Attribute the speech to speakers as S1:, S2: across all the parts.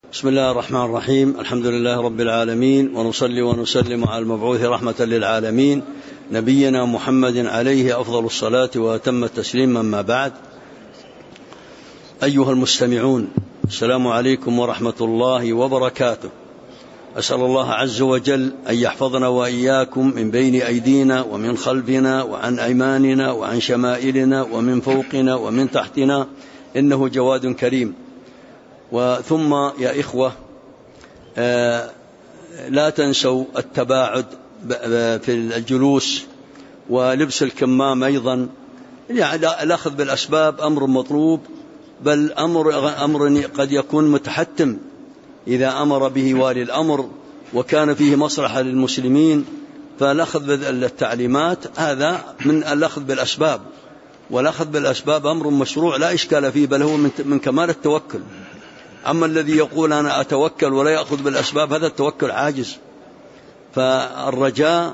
S1: بسم الله الرحمن الرحيم. الحمد لله رب العالمين، ونصلي ونسلم على المبعوث رحمة للعالمين نبينا محمد عليه أفضل الصلاة وأتم التسليم. أما بعد، أيها المستمعون، السلام عليكم ورحمة الله وبركاته. أسأل الله عز وجل أن يحفظنا وإياكم من بين أيدينا ومن خلفنا وعن أيماننا وعن شمائلنا ومن فوقنا ومن تحتنا، إنه جواد كريم. وثم يا إخوة، لا تنسوا التباعد في الجلوس ولبس الكمام أيضا. يعني الأخذ بالأسباب أمر مطلوب، بل أمر قد يكون متحتم إذا أمر به والي الأمر وكان فيه مصلحة للمسلمين، فالأخذ بالتعليمات هذا من الأخذ بالأسباب، والأخذ بالأسباب أمر مشروع لا إشكال فيه، بل هو من كمال التوكل. أما الذي يقول أنا أتوكل ولا يأخذ بالأسباب، هذا التوكل عاجز. فالرجاء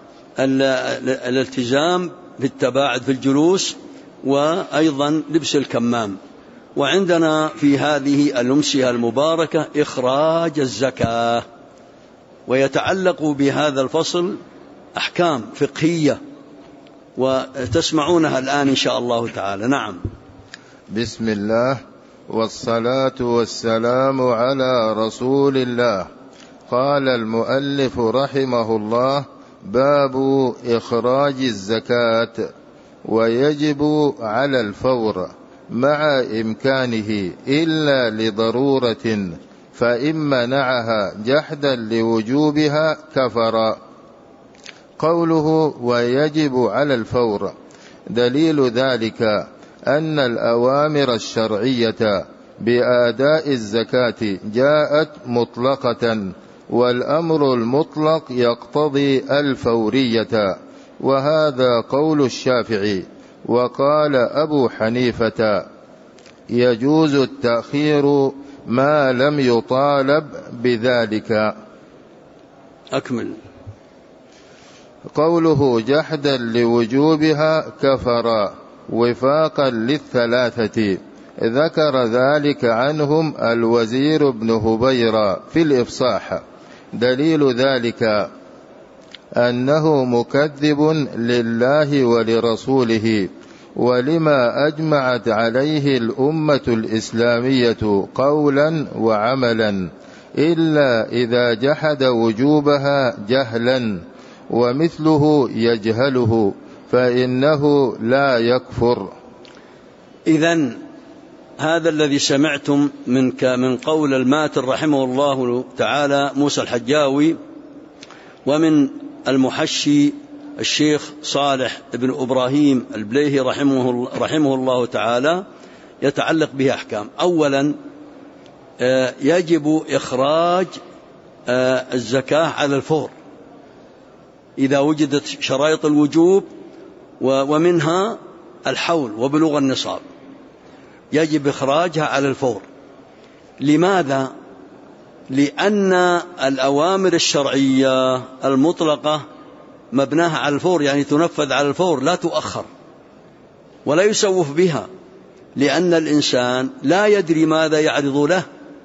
S1: الالتزام بالتباعد في الجلوس، وأيضا لبس الكمام. وعندنا في هذه الأمسية المباركة إخراج الزكاة، ويتعلق بهذا الفصل أحكام فقهية، وتسمعونها الآن إن شاء الله تعالى. نعم.
S2: بسم الله والصلاة والسلام على رسول الله. قال المؤلف رحمه الله: باب إخراج الزكاة. ويجب على الفور مع إمكانه إلا لضرورة، فإن منعها جحدا لوجوبها كفر. قوله ويجب على الفور، دليل ذلك أن الأوامر الشرعية بأداء الزكاة جاءت مطلقة، والأمر المطلق يقتضي الفورية، وهذا قول الشافعي. وقال أبو حنيفة: يجوز التأخير ما لم يطالب بذلك.
S1: أكمل.
S2: قوله جحدا لوجوبها كفر وفاقا للثلاثة، ذكر ذلك عنهم الوزير بن هبيرة في الإفصاح. دليل ذلك أنه مكذب لله ولرسوله ولما أجمعت عليه الأمة الإسلامية قولا وعملا، إلا إذا جحد وجوبها جهلا، ومثله يجهله فإنه لا يكفر.
S1: إذن هذا الذي سمعتم من قول الماتر رحمه الله تعالى موسى الحجاوي، ومن المحشي الشيخ صالح بن إبراهيم البليهي رحمه الله تعالى، يتعلق به أحكام. أولا، يجب إخراج الزكاة على الفور إذا وجدت شرائط الوجوب، ومنها الحول وبلوغ النصاب، يجب إخراجها على الفور. لماذا؟ لأن الأوامر الشرعية المطلقة مبناها على الفور، يعني تنفذ على الفور، لا تؤخر ولا يسوف بها، لأن الإنسان لا يدري ماذا يعرض له،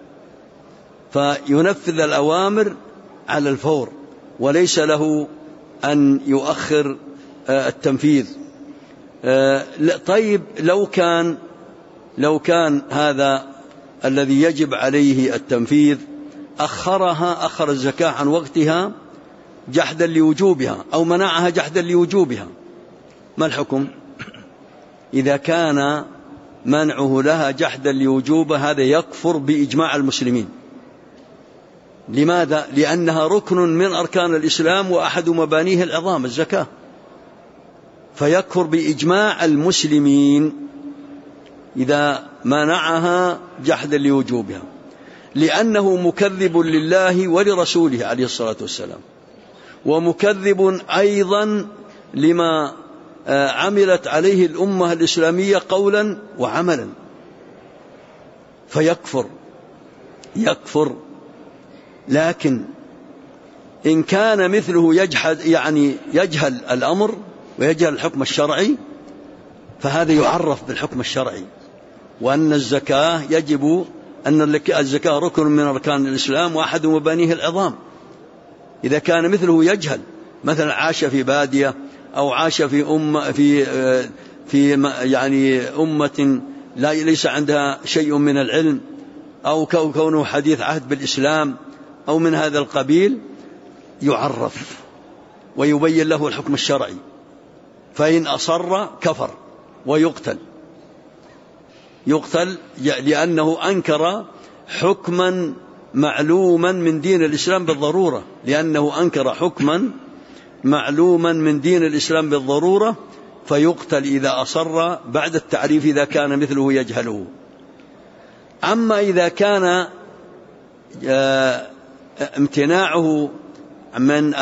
S1: فينفذ الأوامر على الفور وليس له أن يؤخر التنفيذ. طيب، لو كان هذا الذي يجب عليه التنفيذ أخر الزكاة عن وقتها جحدا لوجوبها، أو منعها جحدا لوجوبها، ما الحكم؟ إذا كان منعه لها جحدا لوجوبها، هذا يكفر بإجماع المسلمين. لماذا؟ لأنها ركن من أركان الإسلام وأحد مبانيه العظام الزكاة، فيكفر بإجماع المسلمين إذا منعها جحدا لوجوبها، لأنه مكذب لله ولرسوله عليه الصلاة والسلام، ومكذب أيضا لما عملت عليه الأمة الإسلامية قولا وعملا، فيكفر. لكن إن كان مثله يجهل الأمر ويجهل الحكم الشرعي، فهذا يعرف بالحكم الشرعي، وأن الزكاة يجب أن الزكاة ركن من أركان الإسلام وأحد مبانيه العظام. إذا كان مثله يجهل، مثلا عاش في بادية أو عاش في يعني أمة ليس عندها شيء من العلم، أو كونه حديث عهد بالإسلام أو من هذا القبيل، يعرف ويبين له الحكم الشرعي، فإن أصر كفر ويقتل لأنه أنكر حكما معلوما من دين الإسلام بالضرورة، لأنه أنكر حكما معلوما من دين الإسلام بالضرورة، فيقتل إذا أصر بعد التعريف إذا كان مثله يجهله. أما إذا كان امتناعه من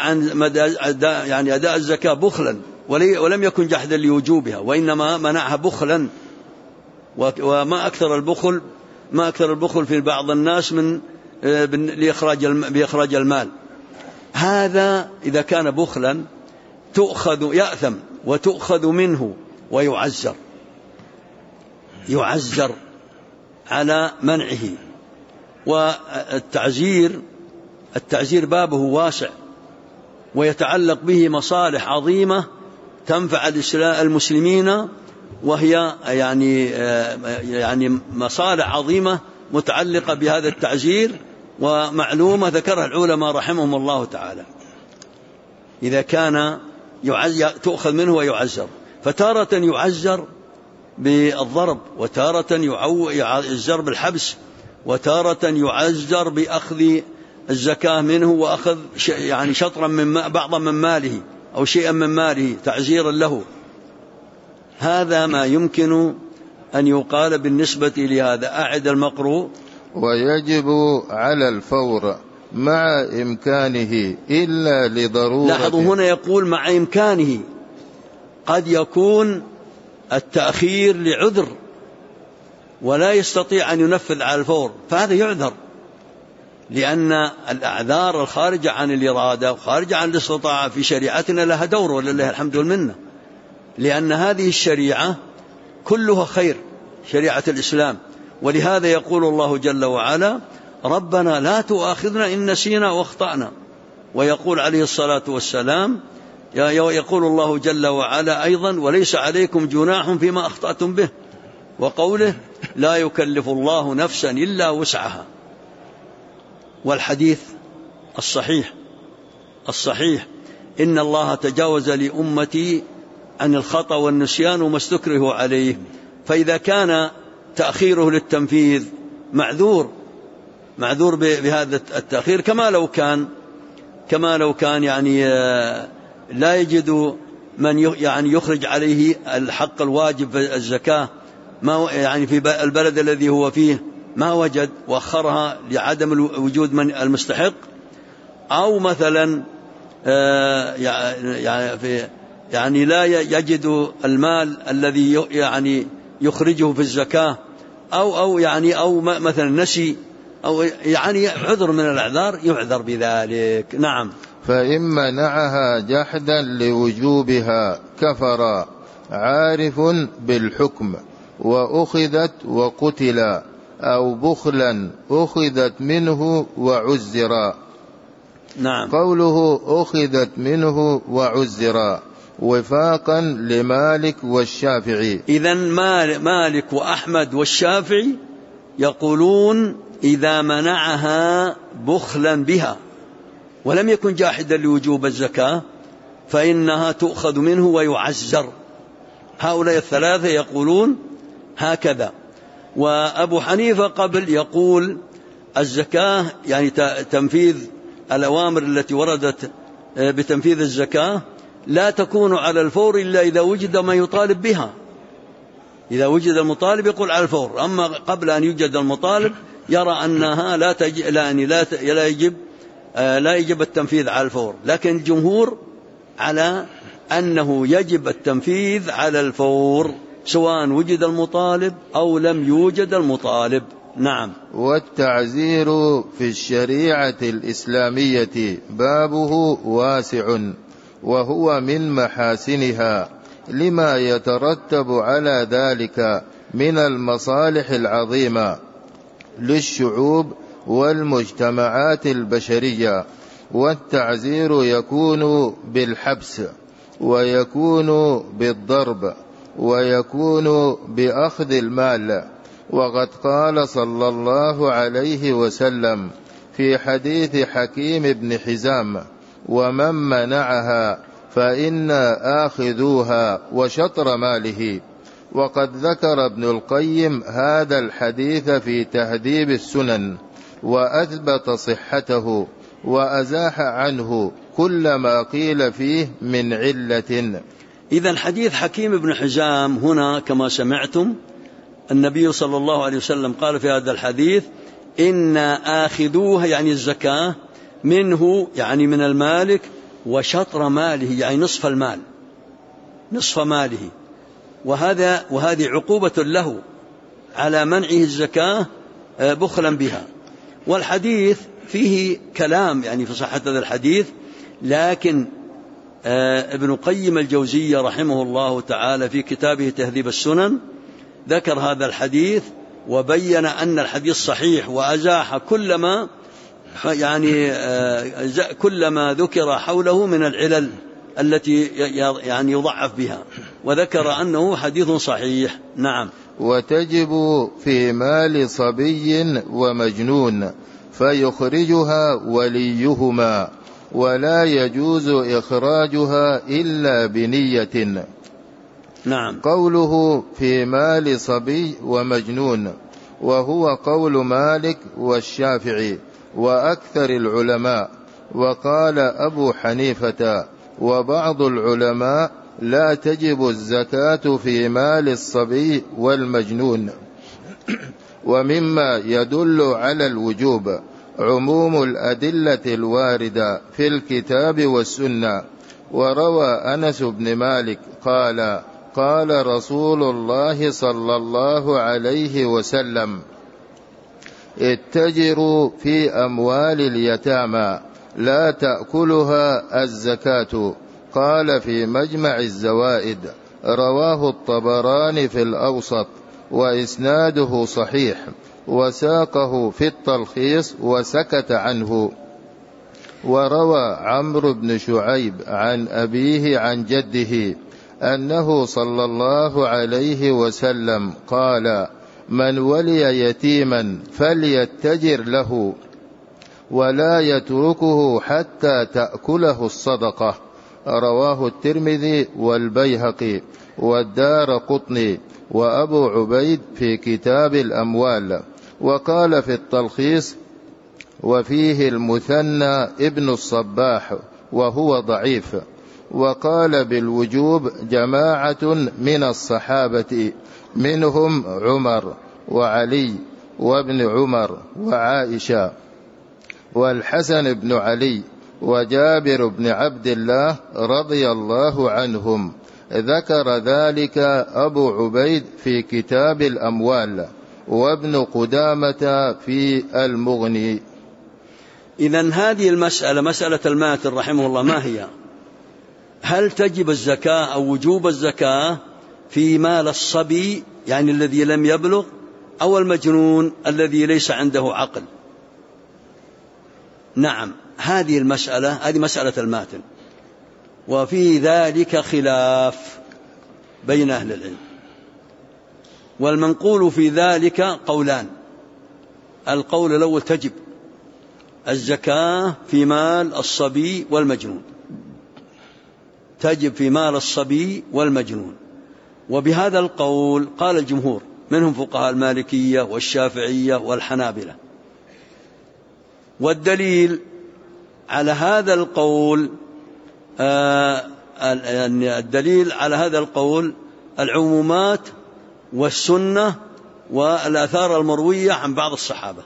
S1: أداء الزكاة بخلا ولم يكن جحدا لوجوبها، وإنما منعها بخلا، وما أكثر البخل في بعض الناس لإخراج المال، هذا إذا كان بخلا يأثم وتؤخذ منه ويعزر على منعه. والتعزير بابه واسع، ويتعلق به مصالح عظيمة تنفع المسلمين، وهي يعني مصالح عظيمة متعلقة بهذا التعزير، ومعلومة ذكرها العلماء رحمهم الله تعالى. إذا كان تؤخذ منه ويعزر، فتارة يعزر بالضرب، وتارة يعزر بالحبس، وتارة يعزر بأخذ الزكاة منه وأخذ يعني شطرا بعضا من ماله أو شيئا من ماله تعزيرا له. هذا ما يمكن أن يقال بالنسبة لهذا. أعد المقروء.
S2: ويجب على الفور مع إمكانه إلا لضرورة.
S1: لاحظوا هنا يقول مع إمكانه، قد يكون التأخير لعذر ولا يستطيع أن ينفذ على الفور، فهذا يعذر، لأن الأعذار الخارجة عن الإرادة وخارجة عن الاستطاعة في شريعتنا لها دور، ولله الحمد والمنة، لأن هذه الشريعة كلها خير، شريعة الإسلام. ولهذا يقول الله جل وعلا: ربنا لا تؤاخذنا إن نسينا واخطأنا. ويقول عليه الصلاة والسلام، يقول الله جل وعلا أيضا: وليس عليكم جناح فيما أخطأتم به. وقوله: لا يكلف الله نفسا إلا وسعها. والحديث الصحيح إن الله تجاوز لأمتي عن الخطأ والنسيان وما استكرهوا عليه. فإذا كان تأخيره للتنفيذ معذور بهذا التأخير، كما لو كان يعني لا يجد من يعني يخرج عليه الحق الواجب في الزكاة، ما يعني في البلد الذي هو فيه ما وجد وأخرها لعدم وجود من المستحق، أو مثلا يعني لا يجد المال الذي يعني يخرجه في الزكاة، أو مثلا نسي، أو يعني عذر من الأعذار يعذر بذلك. نعم.
S2: فإن منعها جحدا لوجوبها كفر عارف بالحكم وأخذت وقتلا، أو بخلا أخذت منه وعزرا.
S1: نعم.
S2: قوله أخذت منه وعزرا وفاقا لمالك والشافعي.
S1: إذن مالك وأحمد والشافعي يقولون إذا منعها بخلا بها ولم يكن جاحدا لوجوب الزكاة فإنها تؤخذ منه ويعزر. هؤلاء الثلاثة يقولون هكذا. وأبو حنيفة قبل يقول الزكاة يعني تنفيذ الأوامر التي وردت بتنفيذ الزكاة لا تكون على الفور إلا إذا وجد ما يطالب بها. إذا وجد المطالب يقول على الفور، أما قبل أن يوجد المطالب يرى أنها لا يجب التنفيذ على الفور. لكن الجمهور على أنه يجب التنفيذ على الفور سواء وجد المطالب أو لم يوجد المطالب. نعم.
S2: والتعزير في الشريعة الإسلامية بابه واسع، وهو من محاسنها لما يترتب على ذلك من المصالح العظيمة. للشعوب والمجتمعات البشرية، والتعزير يكون بالحبس، ويكون بالضرب، ويكون بأخذ المال. وقد قال صلى الله عليه وسلم في حديث حكيم بن حزام: ومن منعها فإنا آخذوها وشطر ماله. وقد ذكر ابن القيم هذا الحديث في تهذيب السنن وأثبت صحته، وأزاح عنه كل ما قيل فيه من علة.
S1: إذن حديث حكيم بن حزام هنا كما سمعتم النبي صلى الله عليه وسلم قال في هذا الحديث: إنا آخذوها، يعني الزكاة، منه يعني من المالك، وشطر ماله يعني نصف المال، نصف ماله. وهذه عقوبة له على منعه الزكاة بخلا بها. والحديث فيه كلام يعني في صحة هذا الحديث، لكن ابن قيم الجوزية رحمه الله تعالى في كتابه تهذيب السنن ذكر هذا الحديث وبين أن الحديث صحيح، وأزاح كل ما ذكر حوله من العلل التي يعني يضعف بها، وذكر أنه حديث صحيح. نعم.
S2: وتجب في مال صبي ومجنون فيخرجها وليهما، ولا يجوز إخراجها إلا بنية.
S1: نعم.
S2: قوله في مال صبي ومجنون وهو قول مالك والشافعي وأكثر العلماء. وقال أبو حنيفة وبعض العلماء: لا تجب الزكاة في مال الصبي والمجنون. ومما يدل على الوجوب عموم الأدلة الواردة في الكتاب والسنة. وروى أنس بن مالك قال: قال رسول الله صلى الله عليه وسلم: اتجروا في أموال اليتامى لا تأكلها الزكاة. قال في مجمع الزوائد: رواه الطبراني في الأوسط وإسناده صحيح، وساقه في التلخيص وسكت عنه. وروى عمرو بن شعيب عن أبيه عن جده أنه صلى الله عليه وسلم قال: من ولي يتيما فليتجر له ولا يتركه حتى تأكله الصدقة. رواه الترمذي والبيهقي والدارقطني وأبو عبيد في كتاب الأموال. وقال في التلخيص: وفيه المثنى ابن الصباح وهو ضعيف. وقال بالوجوب جماعة من الصحابة، منهم عمر وعلي وابن عمر وعائشة والحسن بن علي وجابر بن عبد الله رضي الله عنهم. ذكر ذلك أبو عبيد في كتاب الأموال، وابن قدامة في المغني.
S1: إذن هذه المسألة، مسألة الماتر رحمه الله، ما هي؟ هل تجب الزكاة أو وجوب الزكاة في مال الصبي يعني الذي لم يبلغ، أو المجنون الذي ليس عنده عقل؟ نعم، هذه المسألة، هذه مسألة الماتن، وفي ذلك خلاف بين أهل العلم. والمنقول في ذلك قولان: القول الأول تجب الزكاة في مال الصبي والمجنون، تجب في مال الصبي والمجنون. وبهذا القول قال الجمهور، منهم فقهاء المالكية والشافعية والحنابلة. والدليل على هذا القول الدليل على هذا القول العمومات والسنة والآثار المروية عن بعض الصحابة.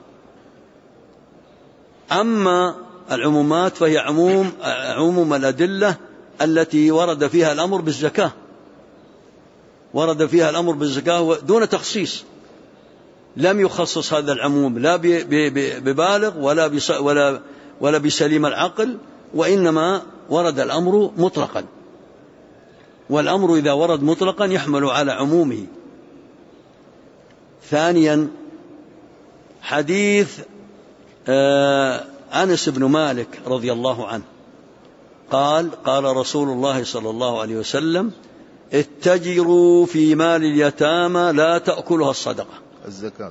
S1: أما العمومات فهي عموم الأدلة التي ورد فيها الأمر بالزكاة، ورد فيها الأمر بالزكاة دون تخصيص، لم يخصص هذا العموم لا ببالغ ولا بسليم العقل، وإنما ورد الأمر مطلقا، والأمر إذا ورد مطلقا يحمل على عمومه. ثانيا، حديث أنس بن مالك رضي الله عنه قال رسول الله صلى الله عليه وسلم: اتجروا في مال اليتامى لا تأكلها الصدقة.
S2: الزكاة.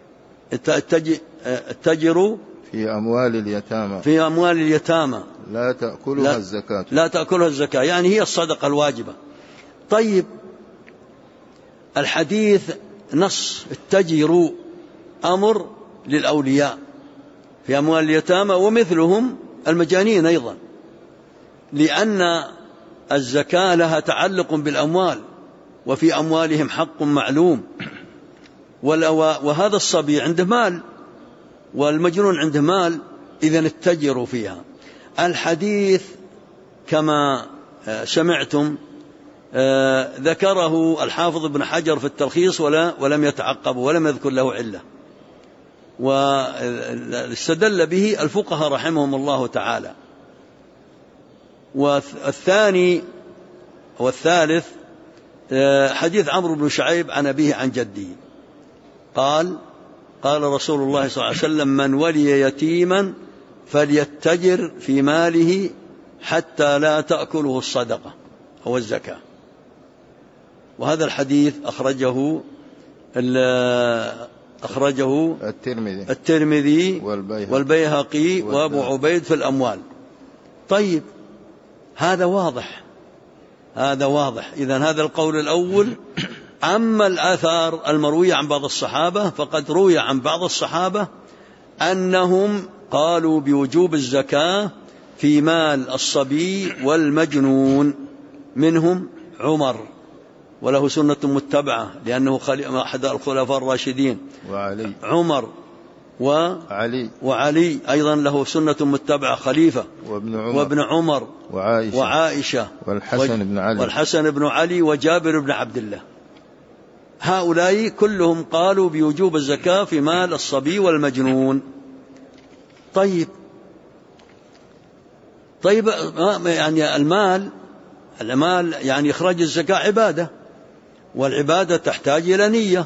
S1: اتجروا
S2: في أموال اليتامى،
S1: في أموال اليتامى
S2: لا تأكلها الزكاة،
S1: لا تأكلها الزكاة، يعني هي الصدقة الواجبة. طيب، الحديث نص اتجروا أمر للأولياء في أموال اليتامى ومثلهم المجانين أيضا، لأن الزكاة لها تعلق بالأموال، وفي أموالهم حق معلوم، وهذا الصبي عنده مال والمجنون عنده مال، إذن اتجروا فيها. الحديث كما سمعتم ذكره الحافظ ابن حجر في التلخيص ولم يتعقب ولم يذكر له علة، واستدل به الفقهاء رحمهم الله تعالى. والثاني والثالث حديث عمرو بن شعيب عن أبيه عن جده قال رسول الله صلى الله عليه وسلم: من ولي يتيما فليتجر في ماله حتى لا تأكله الصدقة أو الزكاة. وهذا الحديث أخرجه الترمذي والبيهقي وأبو عبيد في الأموال. طيب، هذا واضح. إذن هذا القول الأول. أما الآثار المروية عن بعض الصحابة فقد روي عن بعض الصحابة أنهم قالوا بوجوب الزكاة في مال الصبي والمجنون، منهم عمر وله سنة متبعة لأنه أحد الخلفاء الراشدين،
S2: وعلي.
S1: عمر وعلي أيضا له سنة متبعة خليفة، وابن عمر وعائشة والحسن بن علي وجابر بن عبد الله. هؤلاء كلهم قالوا بوجوب الزكاة في مال الصبي والمجنون. طيب، يعني المال يعني إخراج الزكاة عبادة، والعبادة تحتاج إلى نية.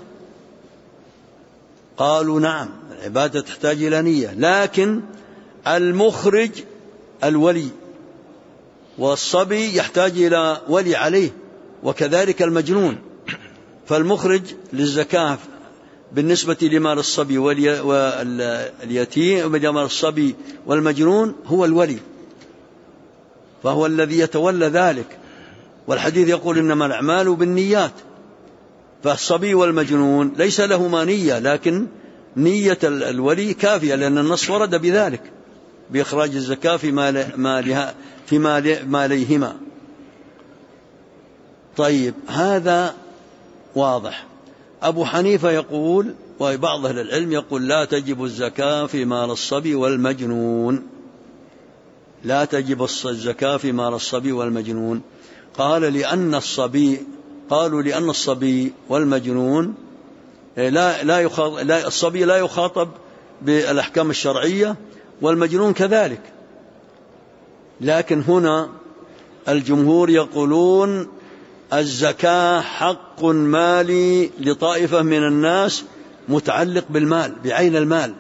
S1: قالوا نعم، العبادة تحتاج إلى نية، لكن المخرج الولي، والصبي يحتاج إلى ولي عليه، وكذلك المجنون. فالمخرج للزكاة بالنسبة لمال الصبي واليتيم، لمال الصبي والمجنون، هو الولي، فهو الذي يتولى ذلك. والحديث يقول: إنما الأعمال بالنيات. فالصبي والمجنون ليس لهما نية، لكن نية الولي كافية، لأن النص ورد بذلك، بإخراج الزكاة في ماليهما. طيب، هذا واضح. أبو حنيفة يقول، وبعض أهل العلم يقول: لا تجب الزكاة في مال الصبي والمجنون، لا تجب الزكاة في مال الصبي والمجنون. قالوا لأن الصبي والمجنون الصبي لا يخاطب بالأحكام الشرعية، والمجنون كذلك. لكن هنا الجمهور يقولون الزكاة حق مالي لطائفة من الناس متعلق بالمال، بعين المال،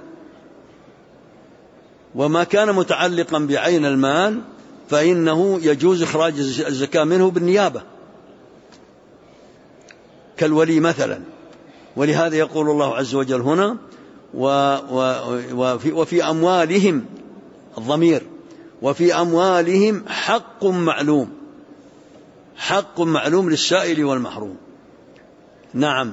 S1: وما كان متعلقا بعين المال فإنه يجوز إخراج الزكاة منه بالنيابة، كالولي مثلا. ولهذا يقول الله عز وجل هنا: وفي أموالهم، الضمير، وفي أموالهم حق معلوم، حق معلوم للسائل والمحروم. نعم.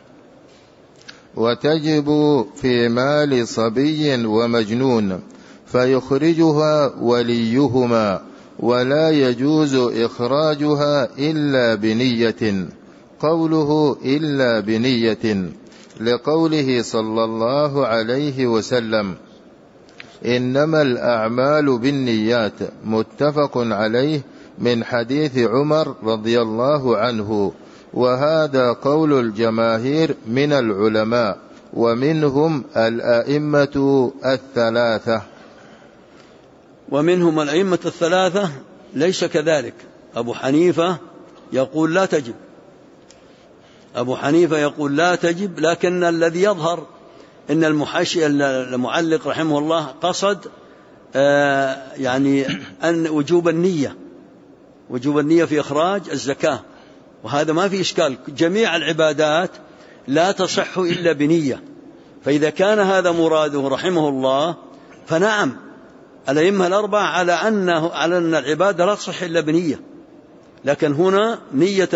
S2: وتجب في مال صبي ومجنون فيخرجها وليهما، ولا يجوز إخراجها إلا بنية. قوله إلا بنية لقوله صلى الله عليه وسلم: إنما الأعمال بالنيات، متفق عليه، من حديث عمر رضي الله عنه. وهذا قول الجماهير من العلماء، ومنهم الأئمة الثلاثة.
S1: ومنهم الأئمة الثلاثة ليس كذلك. أبو حنيفة يقول لا تجب، لكن الذي يظهر إن المعلق رحمه الله قصد يعني أن وجوب النية في إخراج الزكاة، وهذا ما في إشكال. جميع العبادات لا تصح إلا بنية، فإذا كان هذا مراده رحمه الله فنعم، الأئمة الأربعة على أن العبادة لا تصح إلا بنية. لكن هنا نية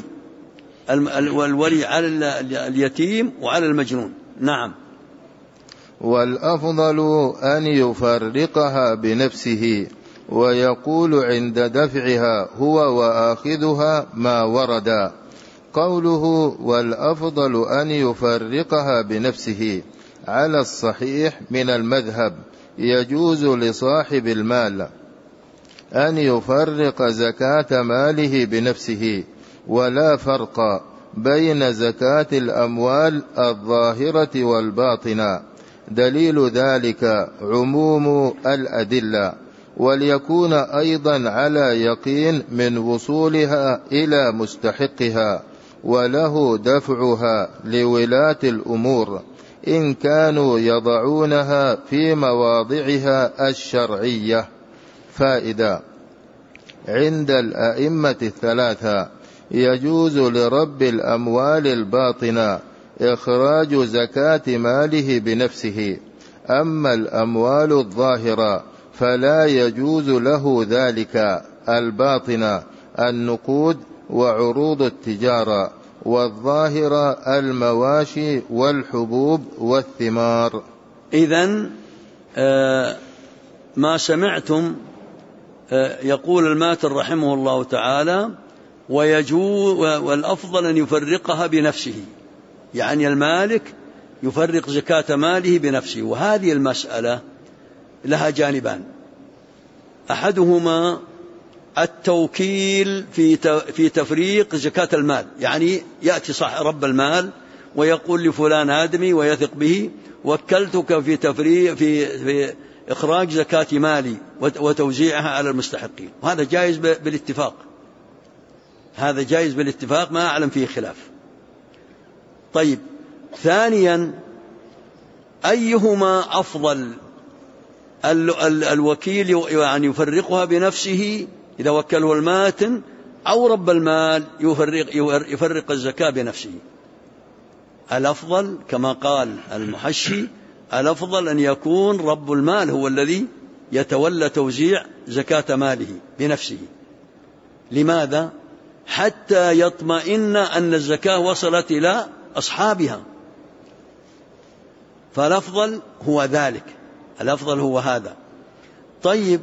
S1: الولي على اليتيم وعلى المجنون. نعم.
S2: والأفضل أن يفرقها بنفسه، ويقول عند دفعها هو وآخذها ما ورد. قوله والأفضل أن يفرقها بنفسه على الصحيح من المذهب يجوز لصاحب المال أن يفرق زكاة ماله بنفسه، ولا فرق بين زكاة الأموال الظاهرة والباطنة. دليل ذلك عموم الأدلة، وليكون أيضا على يقين من وصولها إلى مستحقها، وله دفعها لولاة الأمور إن كانوا يضعونها في مواضعها الشرعية. فائدة: عند الأئمة الثلاثة يجوز لرب الأموال الباطنة إخراج زكاة ماله بنفسه، أما الأموال الظاهرة فلا يجوز له ذلك. الباطنة النقود وعروض التجارة، والظاهرة المواشي والحبوب والثمار.
S1: إذن ما سمعتم يقول الماتر رحمه الله تعالى والأفضل أن يفرقها بنفسه، يعني المالك يفرق زكاة ماله بنفسه. وهذه المسألة لها جانبان: أحدهما التوكيل في تفريق زكاة المال، يعني يأتي صاحب رب المال ويقول لفلان آدمي ويثق به: وكلتك في إخراج زكاة مالي وتوزيعها على المستحقين. وهذا جائز بالاتفاق، هذا جائز بالاتفاق، ما أعلم فيه خلاف. طيب، ثانيا أيهما أفضل؟ الوكيل يعني يفرقها بنفسه إذا وكله الماتن، أو رب المال يفرق الزكاة بنفسه؟ الأفضل كما قال المحشي: الأفضل أن يكون رب المال هو الذي يتولى توزيع زكاة ماله بنفسه. لماذا؟ حتى يطمئن أن الزكاة وصلت إلى أصحابها، فالأفضل هو ذلك، الأفضل هو هذا. طيب،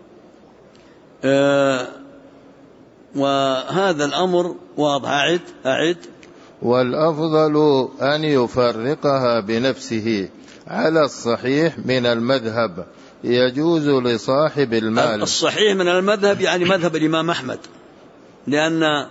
S1: وهذا الأمر واضح. أعد.
S2: والأفضل أن يفرقها بنفسه على الصحيح من المذهب يجوز لصاحب المال.
S1: الصحيح من المذهب يعني مذهب الإمام أحمد، لأن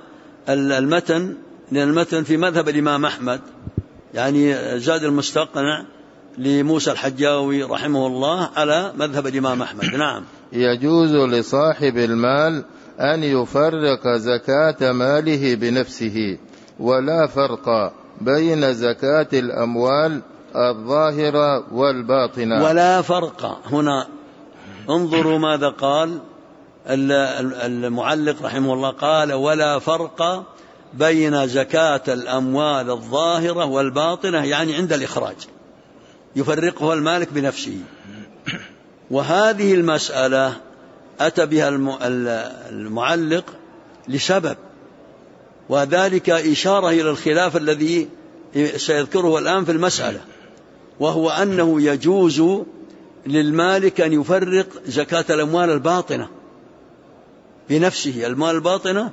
S1: المتن في مذهب الإمام أحمد، يعني زاد المستقنع لموسى الحجاوي رحمه الله على مذهب الإمام أحمد. نعم.
S2: يجوز لصاحب المال أن يفرق زكاة ماله بنفسه، ولا فرق بين زكاة الأموال الظاهرة والباطنة.
S1: ولا فرق هنا، انظروا ماذا قال المعلق رحمه الله، قال: ولا فرق بين زكاة الأموال الظاهرة والباطنة، يعني عند الإخراج يفرقها المالك بنفسه. وهذه المسألة أتى بها المعلق لسبب، وذلك إشارة إلى الخلاف الذي سيذكره الآن في المسألة، وهو أنه يجوز للمالك أن يفرق زكاة الأموال الباطنة بنفسه. المال الباطنة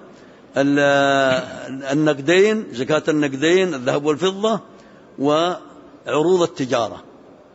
S1: النقدين، زكاة النقدين الذهب والفضة، وعروض التجارة.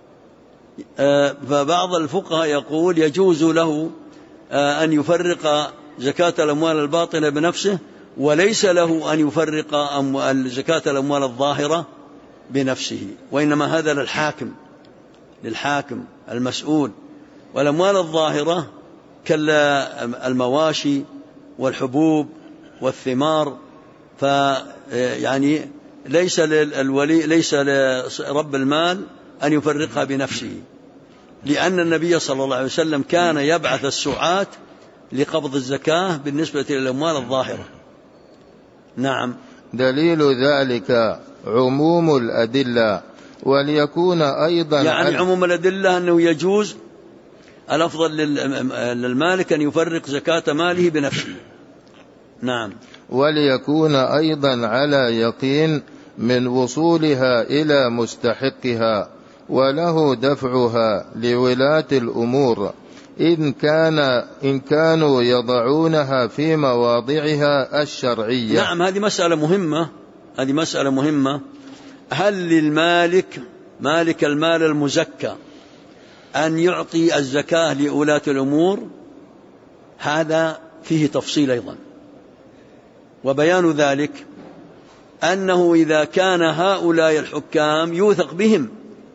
S1: فبعض الفقهاء يقول يجوز له أن يفرق زكاة الأموال الباطنة بنفسه، وليس له أن يفرق زكاة الأموال الظاهرة بنفسه، وإنما هذا للحاكم المسؤول. والأموال الظاهرة كالمواشي والحبوب والثمار، فيعني ليس للولي، ليس لرب المال أن يفرقها بنفسه، لأن النبي صلى الله عليه وسلم كان يبعث السعاة لقبض الزكاة بالنسبة للأموال الظاهرة. نعم.
S2: دليل ذلك عموم الأدلة، وليكون أيضا
S1: يعني عموم الأدلة أنه يجوز، الأفضل للمالك أن يفرق زكاة ماله بنفسه. نعم.
S2: وليكون أيضا على يقين من وصولها إلى مستحقها، وله دفعها لولاة الأمور إن كانوا يضعونها في مواضعها الشرعية.
S1: نعم، هذه مسألة مهمة. هل للمالك مالك المال المزكى أن يعطي الزكاة لولاة الأمور؟ هذا فيه تفصيل أيضا، وبيان ذلك أنه إذا كان هؤلاء الحكام يوثق بهم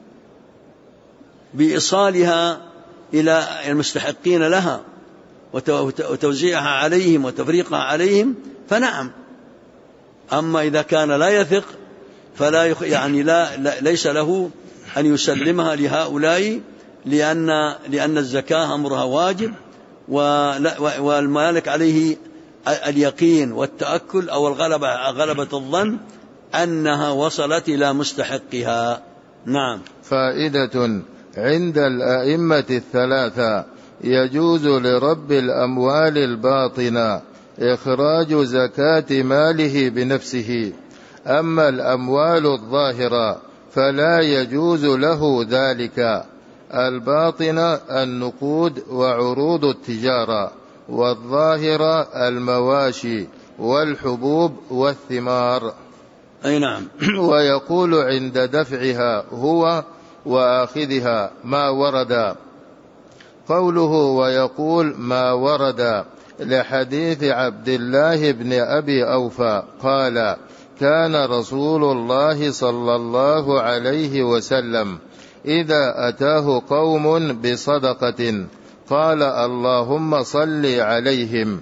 S1: بإيصالها إلى المستحقين لها وتوزيعها عليهم وتفريقها عليهم فنعم. أما إذا كان لا يثق فلا ليس له أن يسلمها لهؤلاء، لأن الزكاة أمرها واجب، والمالك عليه اليقين والتأكل أو غلبة الظن أنها وصلت إلى مستحقها. نعم.
S2: فائدة: عند الأئمة الثلاثة يجوز لرب الأموال الباطنة إخراج زكاة ماله بنفسه، أما الأموال الظاهرة فلا يجوز له ذلك. الباطنة النقود وعروض التجارة، والظاهرة المواشي والحبوب والثمار.
S1: أي نعم.
S2: ويقول عند دفعها هو وآخذها ما ورد. قوله ويقول ما ورد لحديث عبد الله بن أبي أوفى قال: كان رسول الله صلى الله عليه وسلم إذا أتاه قوم بصدقة قال: اللهم صل عليهم،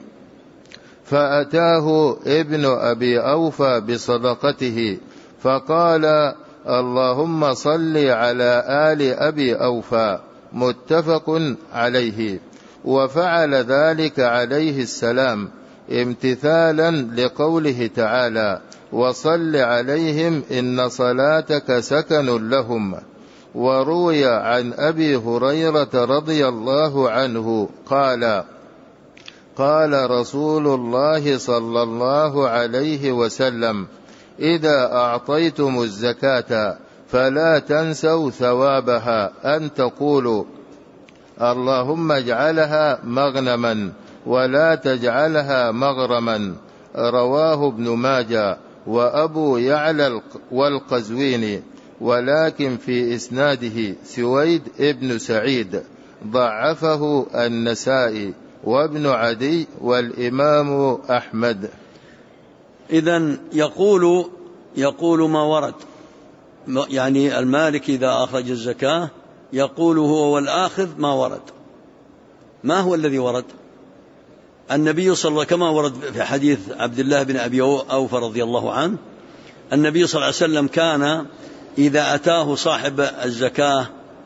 S2: فأتاه ابن أبي أوفى بصدقته فقال: اللهم صل على آل أبي أوفى، متفق عليه. وفعل ذلك عليه السلام امتثالا لقوله تعالى: وصل عليهم إن صلاتك سكن لهم. وروي عن أبي هريرة رضي الله عنه قال: قال رسول الله صلى الله عليه وسلم: إذا أعطيتم الزكاة فلا تنسوا ثوابها، أن تقولوا اللهم اجعلها مغنما ولا تجعلها مغرما. رواه ابن ماجه وأبو يعلى والقزويني، ولكن في إسناده سويد ابن سعيد، ضعفه النسائي وابن عدي والإمام أحمد.
S1: إذن يقول ما ورد، يعني المالك إذا أخرج الزكاة يقول هو والآخذ ما ورد. ما هو الذي ورد؟ النبي صلى الله عليه وسلم كما ورد في حديث عبد الله بن أبي أوفى رضي الله عنه، النبي صلى الله عليه وسلم كان إذا أتاه صاحب الزكاة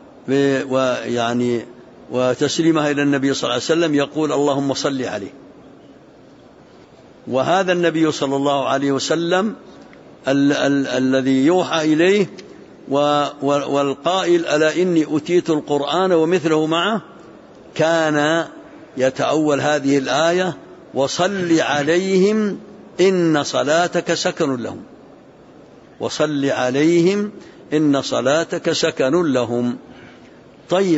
S1: وتسليمها إلى النبي صلى الله عليه وسلم يقول: اللهم صل عليه. وهذا النبي صلى الله عليه وسلم الذي يوحى إليه والقائل: ألا إني أتيت القرآن ومثله معه، كان يتأول هذه الآية: وصل عليهم إن صلاتك سكن لهم. وصل عليهم إن صلاتك سكن لهم. طيب،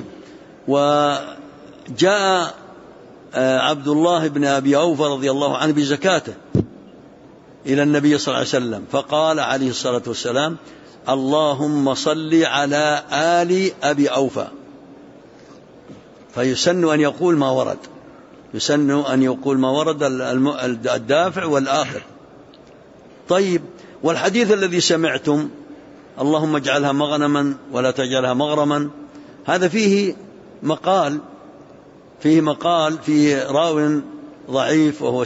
S1: وجاء عبد الله بن أبي أوفى رضي الله عنه بزكاته إلى النبي صلى الله عليه وسلم، فقال عليه الصلاة والسلام: اللهم صل على آل أبي أوفى. فيسن أن يقول ما ورد، يسن أن يقول ما ورد الدافع والآخر. طيب، والحديث الذي سمعتم: اللهم اجعلها مغنما ولا تجعلها مغرما، هذا فيه مقال فيه راو ضعيف وهو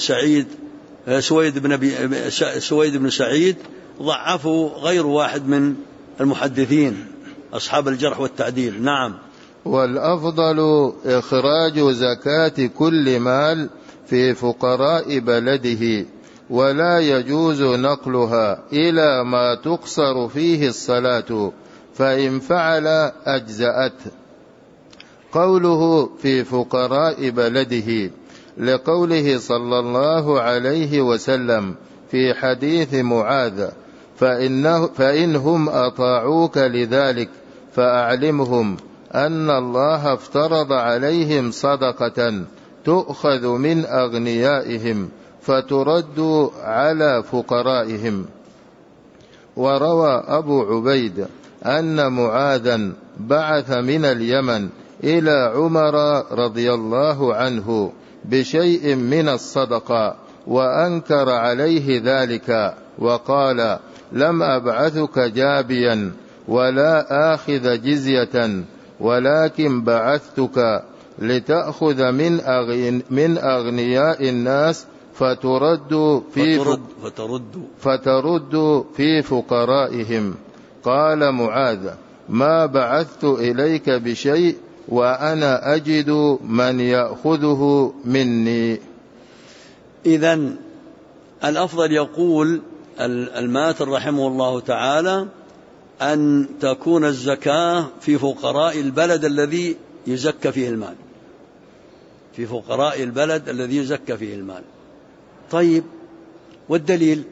S1: سويد بن سعيد، ضعفه غير واحد من المحدثين، أصحاب الجرح والتعديل. نعم.
S2: والأفضل إخراج زكاة كل مال في فقراء بلده، ولا يجوز نقلها إلى ما تقصر فيه الصلاة، فإن فعل أجزأت. قوله في فقراء بلده لقوله صلى الله عليه وسلم في حديث معاذ: فإنهم أطاعوك لذلك فأعلمهم أن الله افترض عليهم صدقة تؤخذ من أغنيائهم فترد على فقرائهم. وروى أبو عبيد أن معاذا بعث من اليمن إلى عمر رضي الله عنه بشيء من الصدقة، وأنكر عليه ذلك وقال: لم أبعثك جابيا ولا آخذ جزية، ولكن بعثتك لتأخذ من أغنياء الناس فترد في فقرائهم. قال معاذ: ما بعثت إليك بشيء وأنا أجد من يأخذه مني.
S1: إذن الأفضل، يقول الماتر رحمه الله تعالى، أن تكون الزكاة في فقراء البلد الذي يزكى فيه المال، في فقراء البلد الذي يزكى فيه المال. طيب، والدليل؟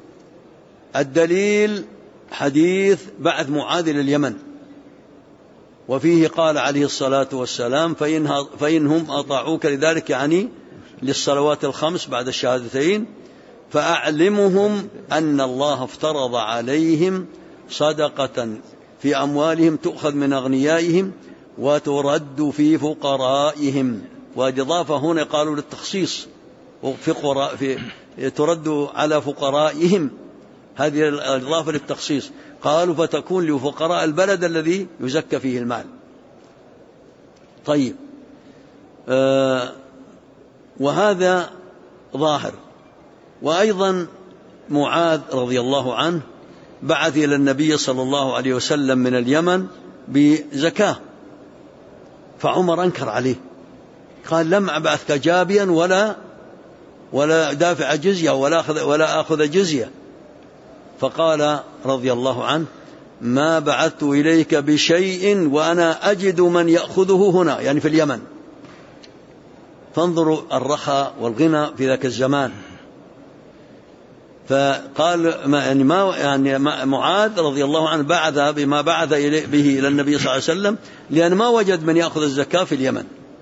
S1: الدليل حديث بعث معاذ إلى اليمن، وفيه قال عليه الصلاة والسلام: فإنهم أطاعوك لذلك، يعني للصلوات الخمس بعد الشهادتين، فأعلمهم أن الله افترض عليهم صدقة في أموالهم تؤخذ من أغنيائهم وترد في فقرائهم. والإضافة هنا قالوا للتخصيص، ترد على فقرائهم، هذه الإضافة للتخصيص. قالوا فتكون لفقراء البلد الذي يزكى فيه المال. طيب، وهذا ظاهر. وأيضا معاذ رضي الله عنه بعث إلى النبي صلى الله عليه وسلم من اليمن بزكاة، فعمر أنكر عليه، قال: لم أبعثك جابيا ولا دافع جزية ولا أخذ جزية. فقال رضي الله عنه: ما بعثت إليك بشيء وأنا أجد من يأخذه هنا، يعني في اليمن. فانظروا الرخاء والغنى في ذاك الزمان. فقال معاذ رضي الله عنه بعث بما بعث به إلى النبي صلى الله عليه وسلم، لأن ما وجد من يأخذ الزكاة في اليمن.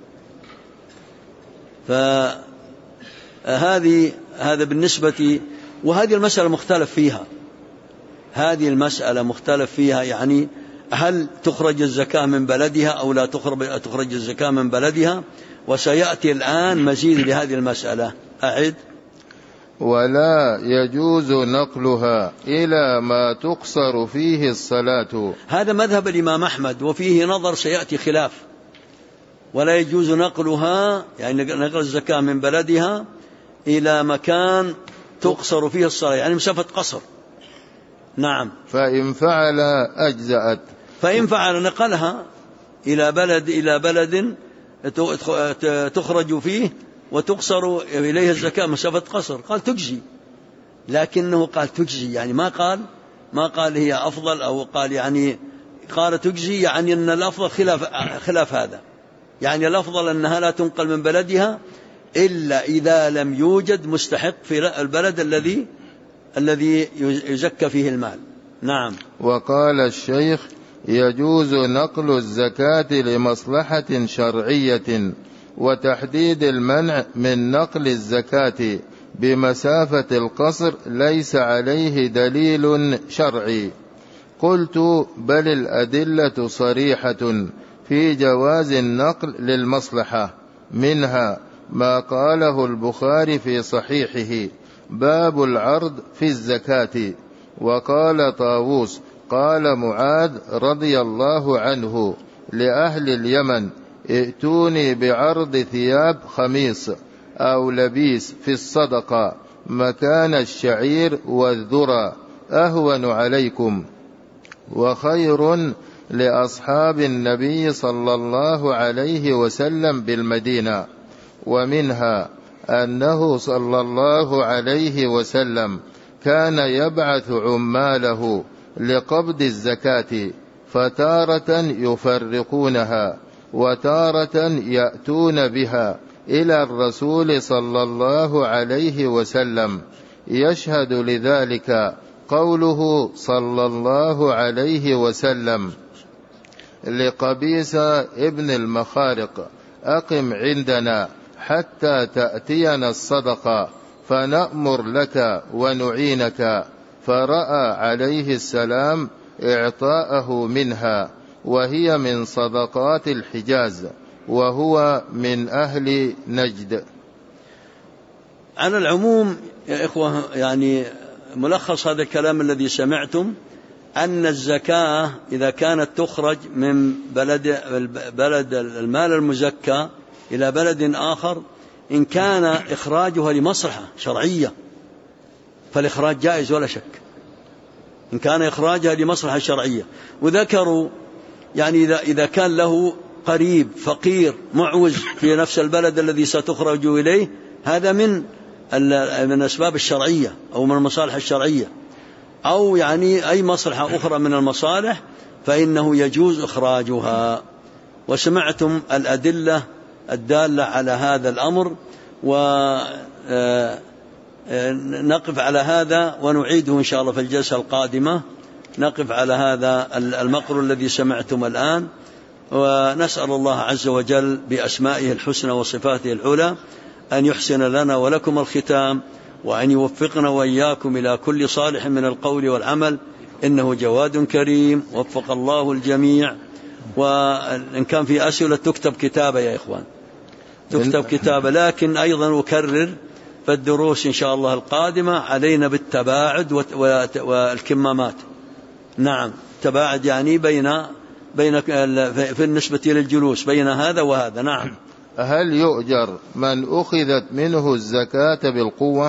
S1: هذا بالنسبة. وهذه المسألة مختلف فيها، هذه المسألة مختلف فيها، يعني هل تخرج الزكاة من بلدها أو لا تخرج الزكاة من بلدها؟ وسيأتي الآن مزيد لهذه المسألة. أعد:
S2: ولا يجوز نقلها إلى ما تقصر فيه الصلاة.
S1: هذا مذهب الإمام أحمد، وفيه نظر سيأتي خلاف. ولا يجوز نقلها، يعني نقل الزكاة من بلدها إلى مكان تقصر فيه الصلاة، يعني مسافة قصر. نعم.
S2: فإن فعل أجزأت.
S1: فإن فعل نقلها إلى بلد تخرج فيه وتقصر إليها الزكاة مسافة قصر، قال تجزي. لكنه قال تجزي، يعني ما قال هي أفضل، أو قال يعني قال تجزي، يعني أن الأفضل خلاف هذا. يعني الأفضل أنها لا تنقل من بلدها إلا إذا لم يوجد مستحق في البلد الذي يزكى فيه المال. نعم.
S2: وقال الشيخ: يجوز نقل الزكاة لمصلحة شرعية، وتحديد المنع من نقل الزكاة بمسافة القصر ليس عليه دليل شرعي. قلت: بل الأدلة صريحة في جواز النقل للمصلحة، منها ما قاله البخاري في صحيحه: باب العرض في الزكاة. وقال طاووس: قال معاذ رضي الله عنه لأهل اليمن: ائتوني بعرض ثياب خميص أو لبيس في الصدقة مكان الشعير والذرة، أهون عليكم، وخير لأصحاب النبي صلى الله عليه وسلم بالمدينة. ومنها أنه صلى الله عليه وسلم كان يبعث عماله لقبض الزكاة، فتارة يفرقونها وتارة يأتون بها إلى الرسول صلى الله عليه وسلم. يشهد لذلك قوله صلى الله عليه وسلم لقبيس ابن المخارق: أقم عندنا حتى تأتينا الصدقة فنأمر لك ونعينك، فرأى عليه السلام إعطاءه منها، وهي من صدقات الحجاز، وهو من أهل نجد.
S1: على العموم يا إخوة، يعني ملخص هذا الكلام الذي سمعتم أن الزكاة إذا كانت تخرج من بلد المال المزكى إلى بلد آخر، إن كان إخراجها لمصلحة شرعية فالإخراج جائز ولا شك، إن كان إخراجها لمصلحة شرعية. وذكروا يعني إذا كان له قريب فقير معوز في نفس البلد الذي ستخرج إليه، هذا من أسباب الشرعية أو من المصالح الشرعية، أو يعني أي مصلحة أخرى من المصالح فإنه يجوز إخراجها. وسمعتم الأدلة الدالة على هذا الأمر، ونقف على هذا ونعيده إن شاء الله في الجلسة القادمة. نقف على هذا المقر الذي سمعتم الآن، ونسأل الله عز وجل بأسمائه الحسنى وصفاته العلى أن يحسن لنا ولكم الختام، وأن يوفقنا وإياكم إلى كل صالح من القول والعمل، إنه جواد كريم. وفق الله الجميع. وإن كان في أسئلة تكتب كتابة يا إخوان، تكتب كتابة، لكن أيضا أكرر فالدروس إن شاء الله القادمة علينا بالتباعد والكمامات. نعم، تباعد يعني بين في النسبة للجلوس بين هذا وهذا. نعم.
S2: هل يؤجر من أخذت منه الزكاة بالقوة؟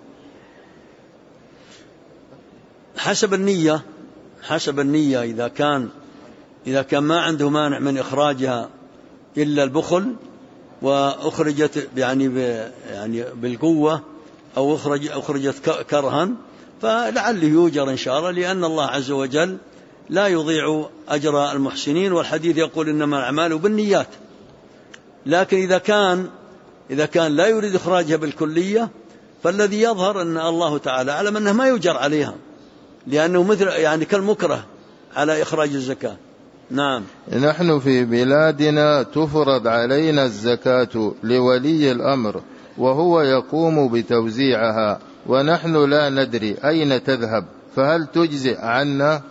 S1: حسب النية، حسب النية. إذا كان ما عنده مانع من إخراجها إلا البخل، وأخرجت يعني بالقوة، أو أخرجت كرها، فلعله يؤجر إن شاء الله، لأن الله عز وجل لا يضيع أجر المحسنين، والحديث يقول إنما الأعمال بالنيات. لكن إذا كان لا يريد إخراجها بالكلية، فالذي يظهر أن الله تعالى أعلم أنه ما يؤجر عليها، لأنه مثل يعني كالمكره على إخراج الزكاة. نعم.
S2: نحن في بلادنا تفرض علينا الزكاة لولي الأمر، وهو يقوم بتوزيعها، ونحن لا ندري أين تذهب، فهل تجزئ عنا؟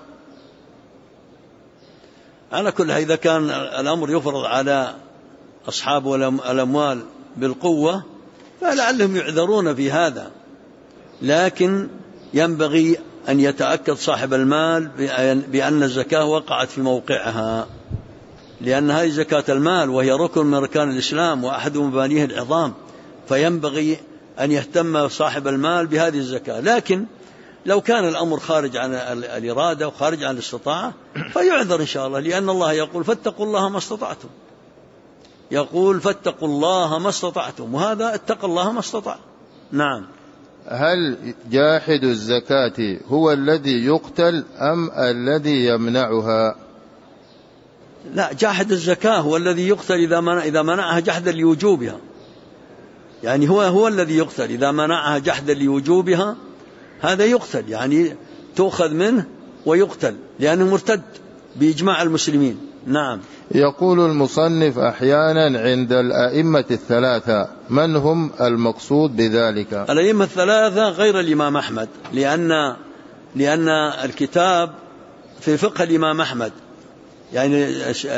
S1: على كل إذا كان الأمر يفرض على أصحاب الأموال بالقوة فلعلهم يعذرون في هذا، لكن ينبغي أن يتأكد صاحب المال بأن الزكاة وقعت في موقعها، لأن هذه زكاة المال وهي ركن من أركان الإسلام وأحد مبانيه العظام، فينبغي أن يهتم صاحب المال بهذه الزكاة. لكن لو كان الأمر خارج عن الإرادة وخارج عن الاستطاعة فيعذر إن شاء الله، لأن الله يقول فاتقوا الله ما استطعتم، يقول فاتقوا الله ما استطعتم، وهذا اتق الله ما استطاع. نعم.
S2: هل جاحد الزكاة هو الذي يقتل أم الذي يمنعها؟
S1: لا، جاحد الزكاة هو الذي يقتل إذا منعها جحدا لوجوبها، يعني هو الذي يقتل إذا منعها جحدا لوجوبها، هذا يقتل، يعني تؤخذ منه ويقتل لأنه مرتد بإجماع المسلمين. نعم.
S2: يقول المصنف: أحيانا عند الأئمة الثلاثة، من هم المقصود بذلك؟
S1: الأئمة الثلاثة غير الإمام أحمد، لأن الكتاب في فقه الإمام أحمد، يعني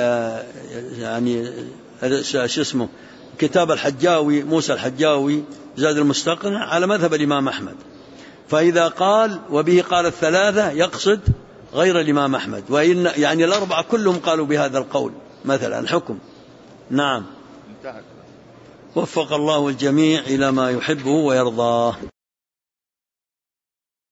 S1: اسمه كتاب الحجاوي، موسى الحجاوي زاد المستقنع على مذهب الإمام أحمد، فإذا قال وبه قال الثلاثة يقصد غير الإمام أحمد، وإن يعني الأربعة كلهم قالوا بهذا القول مثلا الحكم. نعم. وفق الله الجميع إلى ما يحبه ويرضاه.